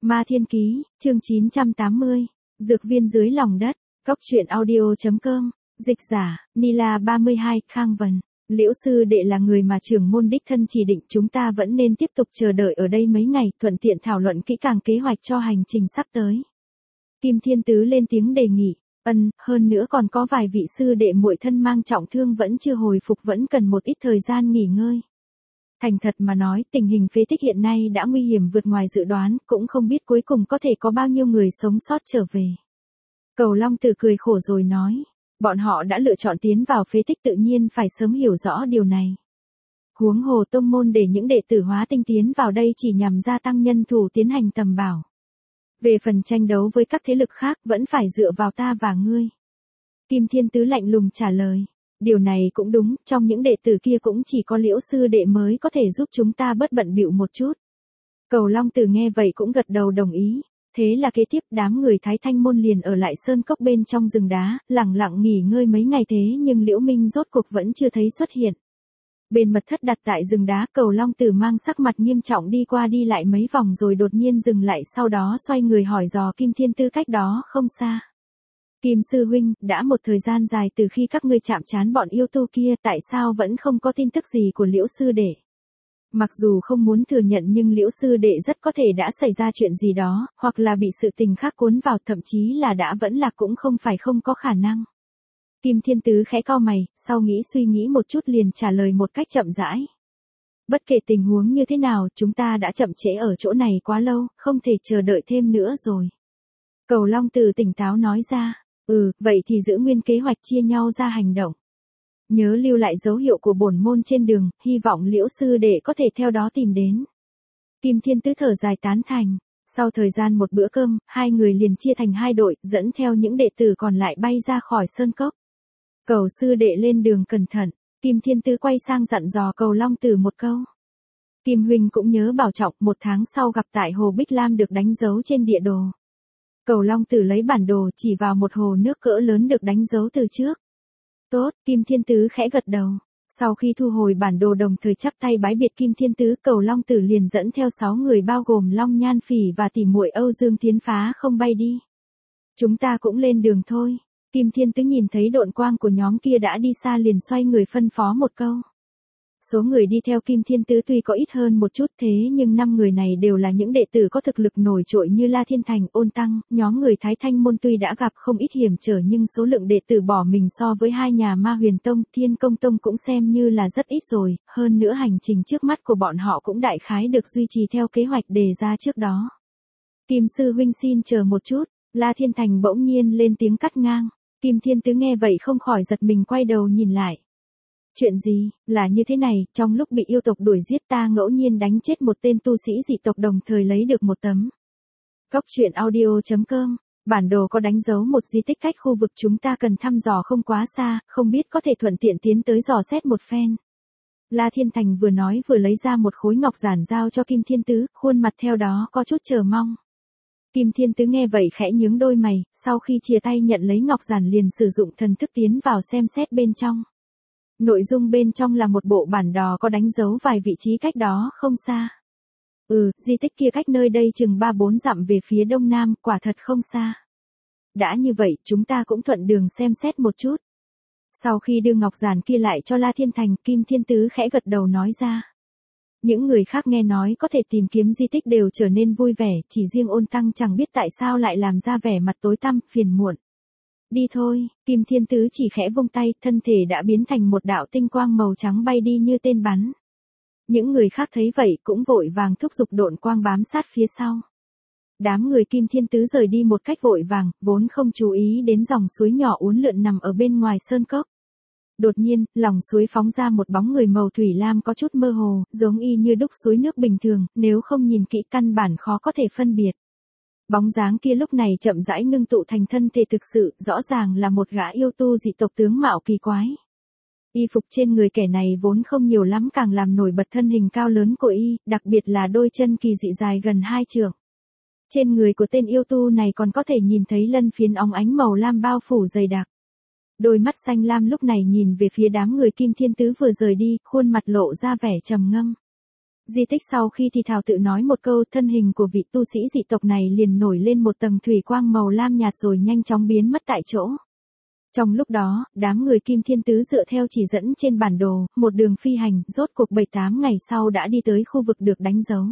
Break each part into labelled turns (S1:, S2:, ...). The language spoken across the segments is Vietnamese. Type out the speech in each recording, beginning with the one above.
S1: Ma Thiên Ký, chương 980, Dược viên dưới lòng đất, Cốc truyện audio.com, dịch giả, Nila 32, Khang Vân. Liễu sư đệ là người mà trưởng môn đích thân chỉ định, chúng ta vẫn nên tiếp tục chờ đợi ở đây mấy ngày, thuận tiện thảo luận kỹ càng kế hoạch cho hành trình sắp tới. Kim Thiên Tứ lên tiếng đề nghị, hơn nữa còn có vài vị sư đệ muội thân mang trọng thương vẫn chưa hồi phục, vẫn cần một ít thời gian nghỉ ngơi. Thành thật mà nói, tình hình phế tích hiện nay đã nguy hiểm vượt ngoài dự đoán, cũng không biết cuối cùng có thể có bao nhiêu người sống sót trở về. Cầu Long Tử cười khổ rồi nói, bọn họ đã lựa chọn tiến vào phế tích tự nhiên phải sớm hiểu rõ điều này. Huống hồ tông môn để những đệ tử hóa tinh tiến vào đây chỉ nhằm gia tăng nhân thủ tiến hành tầm bảo. Về phần tranh đấu với các thế lực khác vẫn phải dựa vào ta và ngươi. Kim Thiên Tứ lạnh lùng trả lời. Điều này cũng đúng, trong những đệ tử kia cũng chỉ có Liễu sư đệ mới có thể giúp chúng ta bớt bận bịu một chút. Cầu Long Tử nghe vậy cũng gật đầu đồng ý. Thế là kế tiếp đám người Thái Thanh môn liền ở lại sơn cốc bên trong rừng đá, lặng lặng nghỉ ngơi mấy ngày, thế nhưng Liễu Minh rốt cuộc vẫn chưa thấy xuất hiện. Bên mật thất đặt tại rừng đá, Cầu Long Tử mang sắc mặt nghiêm trọng đi qua đi lại mấy vòng rồi đột nhiên dừng lại, sau đó xoay người hỏi dò Kim Thiên Tứ cách đó không xa. Kim sư huynh, đã một thời gian dài từ khi các ngươi chạm trán bọn yêu tu kia, tại sao vẫn không có tin tức gì của Liễu sư đệ? Mặc dù không muốn thừa nhận nhưng Liễu sư đệ rất có thể đã xảy ra chuyện gì đó, hoặc là bị sự tình khác cuốn vào, thậm chí là đã vẫn lạc cũng không phải không có khả năng. Kim Thiên Tứ khẽ cau mày, sau suy nghĩ một chút liền trả lời một cách chậm rãi. Bất kể tình huống như thế nào, chúng ta đã chậm trễ ở chỗ này quá lâu, không thể chờ đợi thêm nữa rồi. Cầu Long Tử tỉnh táo nói ra, vậy thì giữ nguyên kế hoạch, chia nhau ra hành động. Nhớ lưu lại dấu hiệu của bổn môn trên đường, hy vọng Liễu sư đệ có thể theo đó tìm đến. Kim Thiên Tứ thở dài tán thành. Sau thời gian một bữa cơm, hai người liền chia thành hai đội, dẫn theo những đệ tử còn lại bay ra khỏi sơn cốc. Cầu sư đệ lên đường cẩn thận. Kim Thiên Tứ quay sang dặn dò Cầu Long Tử một câu. Kim huynh cũng nhớ bảo trọng, 1 tháng sau gặp tại hồ Bích Lam được đánh dấu trên địa đồ. Cầu Long Tử lấy bản đồ chỉ vào một hồ nước cỡ lớn được đánh dấu từ trước. Tốt, Kim Thiên Tứ khẽ gật đầu. Sau khi thu hồi bản đồ đồng thời chắp tay bái biệt Kim Thiên Tứ, Cầu Long Tử liền dẫn theo 6 người bao gồm Long Nhan Phỉ và tỷ muội Âu Dương Tiến phá không bay đi. Chúng ta cũng lên đường thôi. Kim Thiên Tứ nhìn thấy độn quang của nhóm kia đã đi xa liền xoay người phân phó một câu. Số người đi theo Kim Thiên Tứ tuy có ít hơn một chút, thế nhưng 5 người này đều là những đệ tử có thực lực nổi trội như La Thiên Thành, Ôn Tăng. Nhóm người Thái Thanh môn tuy đã gặp không ít hiểm trở nhưng số lượng đệ tử bỏ mình so với hai nhà Ma Huyền Tông, Thiên Công Tông cũng xem như là rất ít rồi, hơn nữa hành trình trước mắt của bọn họ cũng đại khái được duy trì theo kế hoạch đề ra trước đó. Kim sư huynh xin chờ một chút, La Thiên Thành bỗng nhiên lên tiếng cắt ngang. Kim Thiên Tứ nghe vậy không khỏi giật mình quay đầu nhìn lại. Chuyện gì, là như thế này, trong lúc bị yêu tộc đuổi giết ta ngẫu nhiên đánh chết một tên tu sĩ dị tộc, đồng thời lấy được một tấm Cốc truyện audio.com, bản đồ có đánh dấu một di tích cách khu vực chúng ta cần thăm dò không quá xa, không biết có thể thuận tiện tiến tới dò xét một phen. La Thiên Thành vừa nói vừa lấy ra một khối ngọc giản giao cho Kim Thiên Tứ, khuôn mặt theo đó có chút chờ mong. Kim Thiên Tứ nghe vậy khẽ nhướng đôi mày, sau khi chia tay nhận lấy ngọc giản liền sử dụng thần thức tiến vào xem xét bên trong. Nội dung bên trong là một bộ bản đồ có đánh dấu vài vị trí cách đó không xa. Di tích kia cách nơi đây chừng 3-4 dặm về phía đông nam, quả thật không xa. Đã như vậy, chúng ta cũng thuận đường xem xét một chút. Sau khi đưa ngọc giản kia lại cho La Thiên Thành, Kim Thiên Tứ khẽ gật đầu nói ra. Những người khác nghe nói có thể tìm kiếm di tích đều trở nên vui vẻ, chỉ riêng Ôn Tăng chẳng biết tại sao lại làm ra vẻ mặt tối tăm, phiền muộn. Đi thôi, Kim Thiên Tứ chỉ khẽ vung tay, thân thể đã biến thành một đạo tinh quang màu trắng bay đi như tên bắn. Những người khác thấy vậy cũng vội vàng thúc giục độn quang bám sát phía sau. Đám người Kim Thiên Tứ rời đi một cách vội vàng, vốn không chú ý đến dòng suối nhỏ uốn lượn nằm ở bên ngoài sơn cốc. Đột nhiên, lòng suối phóng ra một bóng người màu thủy lam có chút mơ hồ, giống y như đúc suối nước bình thường, nếu không nhìn kỹ căn bản khó có thể phân biệt. Bóng dáng kia lúc này chậm rãi ngưng tụ thành thân thể thực sự, rõ ràng là một gã yêu tu dị tộc tướng mạo kỳ quái. Y phục trên người kẻ này vốn không nhiều lắm, càng làm nổi bật thân hình cao lớn của y, đặc biệt là đôi chân kỳ dị dài gần 2 trượng. Trên người của tên yêu tu này còn có thể nhìn thấy lân phiến óng ánh màu lam bao phủ dày đặc. Đôi mắt xanh lam lúc này nhìn về phía đám người Kim Thiên Tứ vừa rời đi, khuôn mặt lộ ra vẻ trầm ngâm. Di tích sau khi thì thào tự nói một câu, thân hình của vị tu sĩ dị tộc này liền nổi lên một tầng thủy quang màu lam nhạt rồi nhanh chóng biến mất tại chỗ. Trong lúc đó, đám người Kim Thiên Tứ dựa theo chỉ dẫn trên bản đồ, một đường phi hành, rốt cuộc 7-8 ngày sau đã đi tới khu vực được đánh dấu.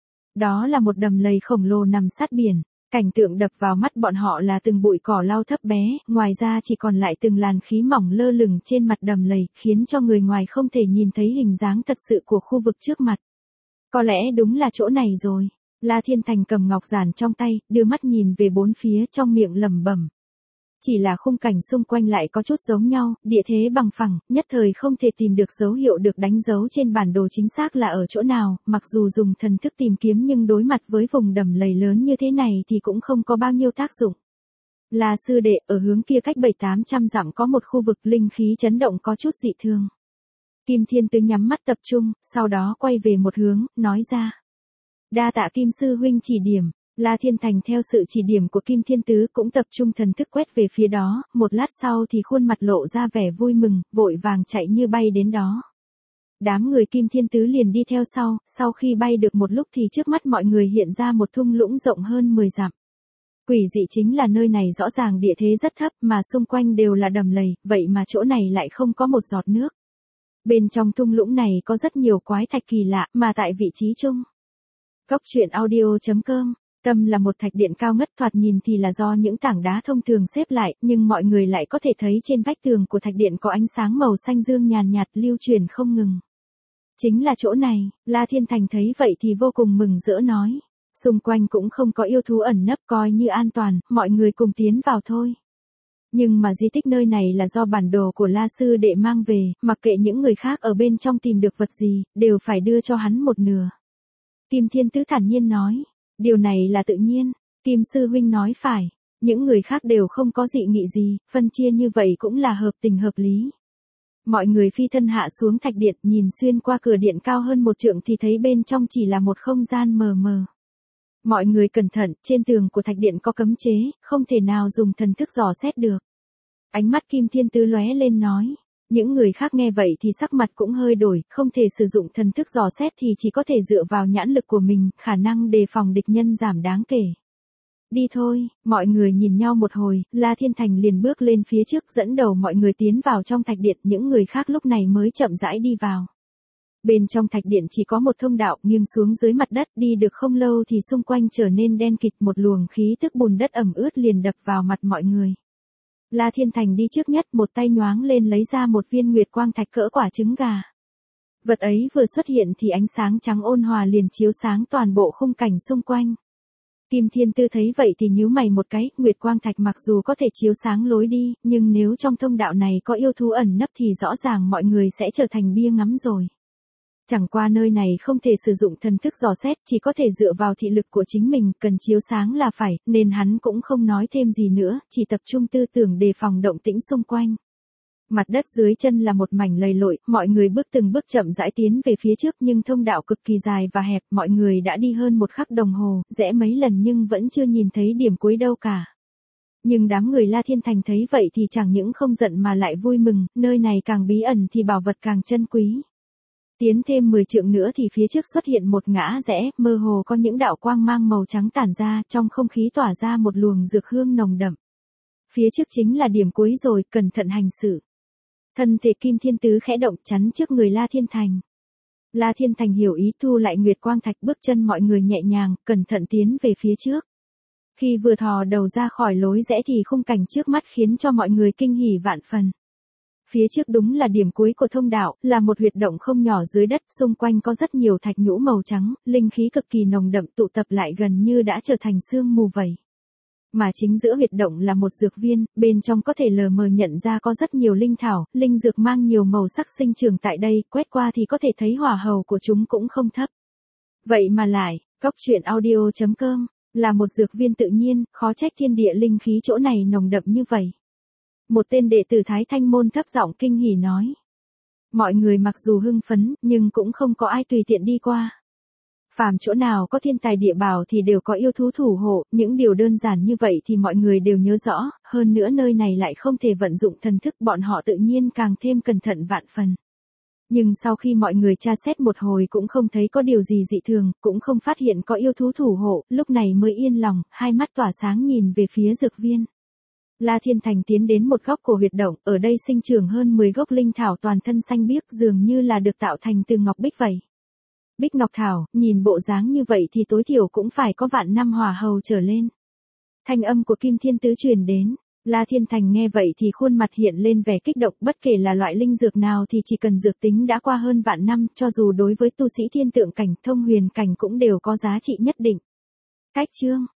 S1: Đó là một đầm lầy khổng lồ nằm sát biển. Cảnh tượng đập vào mắt bọn họ là từng bụi cỏ lau thấp bé, ngoài ra chỉ còn lại từng làn khí mỏng lơ lửng trên mặt đầm lầy, khiến cho người ngoài không thể nhìn thấy hình dáng thật sự của khu vực trước mặt. Có lẽ đúng là chỗ này rồi. La Thiên Thành cầm ngọc giản trong tay, đưa mắt nhìn về bốn phía, trong miệng lẩm bẩm. Chỉ là khung cảnh xung quanh lại có chút giống nhau, địa thế bằng phẳng, nhất thời không thể tìm được dấu hiệu được đánh dấu trên bản đồ chính xác là ở chỗ nào, mặc dù dùng thần thức tìm kiếm nhưng đối mặt với vùng đầm lầy lớn như thế này thì cũng không có bao nhiêu tác dụng. La sư đệ, ở hướng kia cách 700-800 dặm có một khu vực linh khí chấn động có chút dị thường. Kim Thiên Tứ nhắm mắt tập trung, sau đó quay về một hướng, nói ra. Đa tạ Kim sư huynh chỉ điểm. La Thiên Thành theo sự chỉ điểm của Kim Thiên Tứ cũng tập trung thần thức quét về phía đó, một lát sau thì khuôn mặt lộ ra vẻ vui mừng, vội vàng chạy như bay đến đó. Đám người Kim Thiên Tứ liền đi theo sau khi bay được một lúc thì trước mắt mọi người hiện ra một thung lũng rộng hơn 10 dặm. Quỷ dị chính là nơi này rõ ràng địa thế rất thấp mà xung quanh đều là đầm lầy, vậy mà chỗ này lại không có một giọt nước. Bên trong thung lũng này có rất nhiều quái thạch kỳ lạ mà tại vị trí chung. Cốc truyện audio.com. Tâm là một thạch điện cao ngất, thoạt nhìn thì là do những tảng đá thông thường xếp lại, nhưng mọi người lại có thể thấy trên vách tường của thạch điện có ánh sáng màu xanh dương nhàn nhạt lưu truyền không ngừng. Chính là chỗ này. La Thiên Thành thấy vậy thì vô cùng mừng rỡ nói. Xung quanh cũng không có yêu thú ẩn nấp, coi như an toàn, mọi người cùng tiến vào thôi. Nhưng mà di tích nơi này là do bản đồ của La sư đệ mang về, mặc kệ những người khác ở bên trong tìm được vật gì, đều phải đưa cho hắn một nửa. Kim Thiên Tứ thản nhiên nói. Điều này là tự nhiên, Kim sư huynh nói phải, những người khác đều không có dị nghị gì, phân chia như vậy cũng là hợp tình hợp lý. Mọi người phi thân hạ xuống thạch điện, nhìn xuyên qua cửa điện cao hơn 1 trượng thì thấy bên trong chỉ là một không gian mờ mờ. Mọi người cẩn thận, trên tường của thạch điện có cấm chế, không thể nào dùng thần thức dò xét được. Ánh mắt Kim Thiên Tứ lóe lên nói. Những người khác nghe vậy thì sắc mặt cũng hơi đổi, không thể sử dụng thần thức dò xét thì chỉ có thể dựa vào nhãn lực của mình, khả năng đề phòng địch nhân giảm đáng kể. Đi thôi, mọi người nhìn nhau một hồi, La Thiên Thành liền bước lên phía trước dẫn đầu mọi người tiến vào trong thạch điện, những người khác lúc này mới chậm rãi đi vào. Bên trong thạch điện chỉ có một thông đạo nghiêng xuống dưới mặt đất, đi được không lâu thì xung quanh trở nên đen kịt, một luồng khí tức bùn đất ẩm ướt liền đập vào mặt mọi người. La Thiên Thành đi trước nhất, một tay nhoáng lên lấy ra một viên nguyệt quang thạch cỡ quả trứng gà. Vật ấy vừa xuất hiện thì ánh sáng trắng ôn hòa liền chiếu sáng toàn bộ khung cảnh xung quanh. Kim Thiên Tư thấy vậy thì nhíu mày một cái, nguyệt quang thạch mặc dù có thể chiếu sáng lối đi, nhưng nếu trong thông đạo này có yêu thú ẩn nấp thì rõ ràng mọi người sẽ trở thành bia ngắm rồi. Chẳng qua nơi này không thể sử dụng thần thức dò xét, chỉ có thể dựa vào thị lực của chính mình, cần chiếu sáng là phải, nên hắn cũng không nói thêm gì nữa, chỉ tập trung tư tưởng đề phòng động tĩnh xung quanh. Mặt đất dưới chân là một mảnh lầy lội, mọi người bước từng bước chậm rãi tiến về phía trước nhưng thông đạo cực kỳ dài và hẹp, mọi người đã đi hơn 1 khắc đồng hồ, rẽ mấy lần nhưng vẫn chưa nhìn thấy điểm cuối đâu cả. Nhưng đám người La Thiên Thành thấy vậy thì chẳng những không giận mà lại vui mừng, nơi này càng bí ẩn thì bảo vật càng chân quý. Tiến thêm 10 trượng nữa thì phía trước xuất hiện một ngã rẽ, mơ hồ có những đạo quang mang màu trắng tản ra, trong không khí tỏa ra một luồng dược hương nồng đậm. Phía trước chính là điểm cuối rồi, cẩn thận hành sự. Thân thể Kim Thiên Tứ khẽ động chắn trước người La Thiên Thành. La Thiên Thành hiểu ý thu lại nguyệt quang thạch, bước chân mọi người nhẹ nhàng, cẩn thận tiến về phía trước. Khi vừa thò đầu ra khỏi lối rẽ thì khung cảnh trước mắt khiến cho mọi người kinh hỉ vạn phần. Phía trước đúng là điểm cuối của thông đạo, là một huyệt động không nhỏ dưới đất, xung quanh có rất nhiều thạch nhũ màu trắng, linh khí cực kỳ nồng đậm tụ tập lại gần như đã trở thành sương mù vậy. Mà chính giữa huyệt động là một dược viên, bên trong có thể lờ mờ nhận ra có rất nhiều linh thảo, linh dược mang nhiều màu sắc sinh trưởng tại đây, quét qua thì có thể thấy hỏa hầu của chúng cũng không thấp. Vậy mà lại, Cốc truyện audio.com, là một dược viên tự nhiên, khó trách thiên địa linh khí chỗ này nồng đậm như vậy. Một tên đệ tử Thái Thanh Môn thấp giọng kinh hỉ nói. Mọi người mặc dù hưng phấn, nhưng cũng không có ai tùy tiện đi qua. Phàm chỗ nào có thiên tài địa bảo thì đều có yêu thú thủ hộ, những điều đơn giản như vậy thì mọi người đều nhớ rõ, hơn nữa nơi này lại không thể vận dụng thần thức, bọn họ tự nhiên càng thêm cẩn thận vạn phần. Nhưng sau khi mọi người tra xét một hồi cũng không thấy có điều gì dị thường, cũng không phát hiện có yêu thú thủ hộ, lúc này mới yên lòng, hai mắt tỏa sáng nhìn về phía dược viên. La Thiên Thành tiến đến một góc của huyệt động, ở đây sinh trưởng hơn 10 gốc linh thảo toàn thân xanh biếc dường như là được tạo thành từ ngọc bích vậy. Bích ngọc thảo, nhìn bộ dáng như vậy thì tối thiểu cũng phải có vạn năm hỏa hầu trở lên. Thanh âm của Kim Thiên Tứ truyền đến. La Thiên Thành nghe vậy thì khuôn mặt hiện lên vẻ kích động, bất kể là loại linh dược nào thì chỉ cần dược tính đã qua hơn vạn năm, cho dù đối với tu sĩ thiên tượng cảnh, thông huyền cảnh cũng đều có giá trị nhất định. Cách chương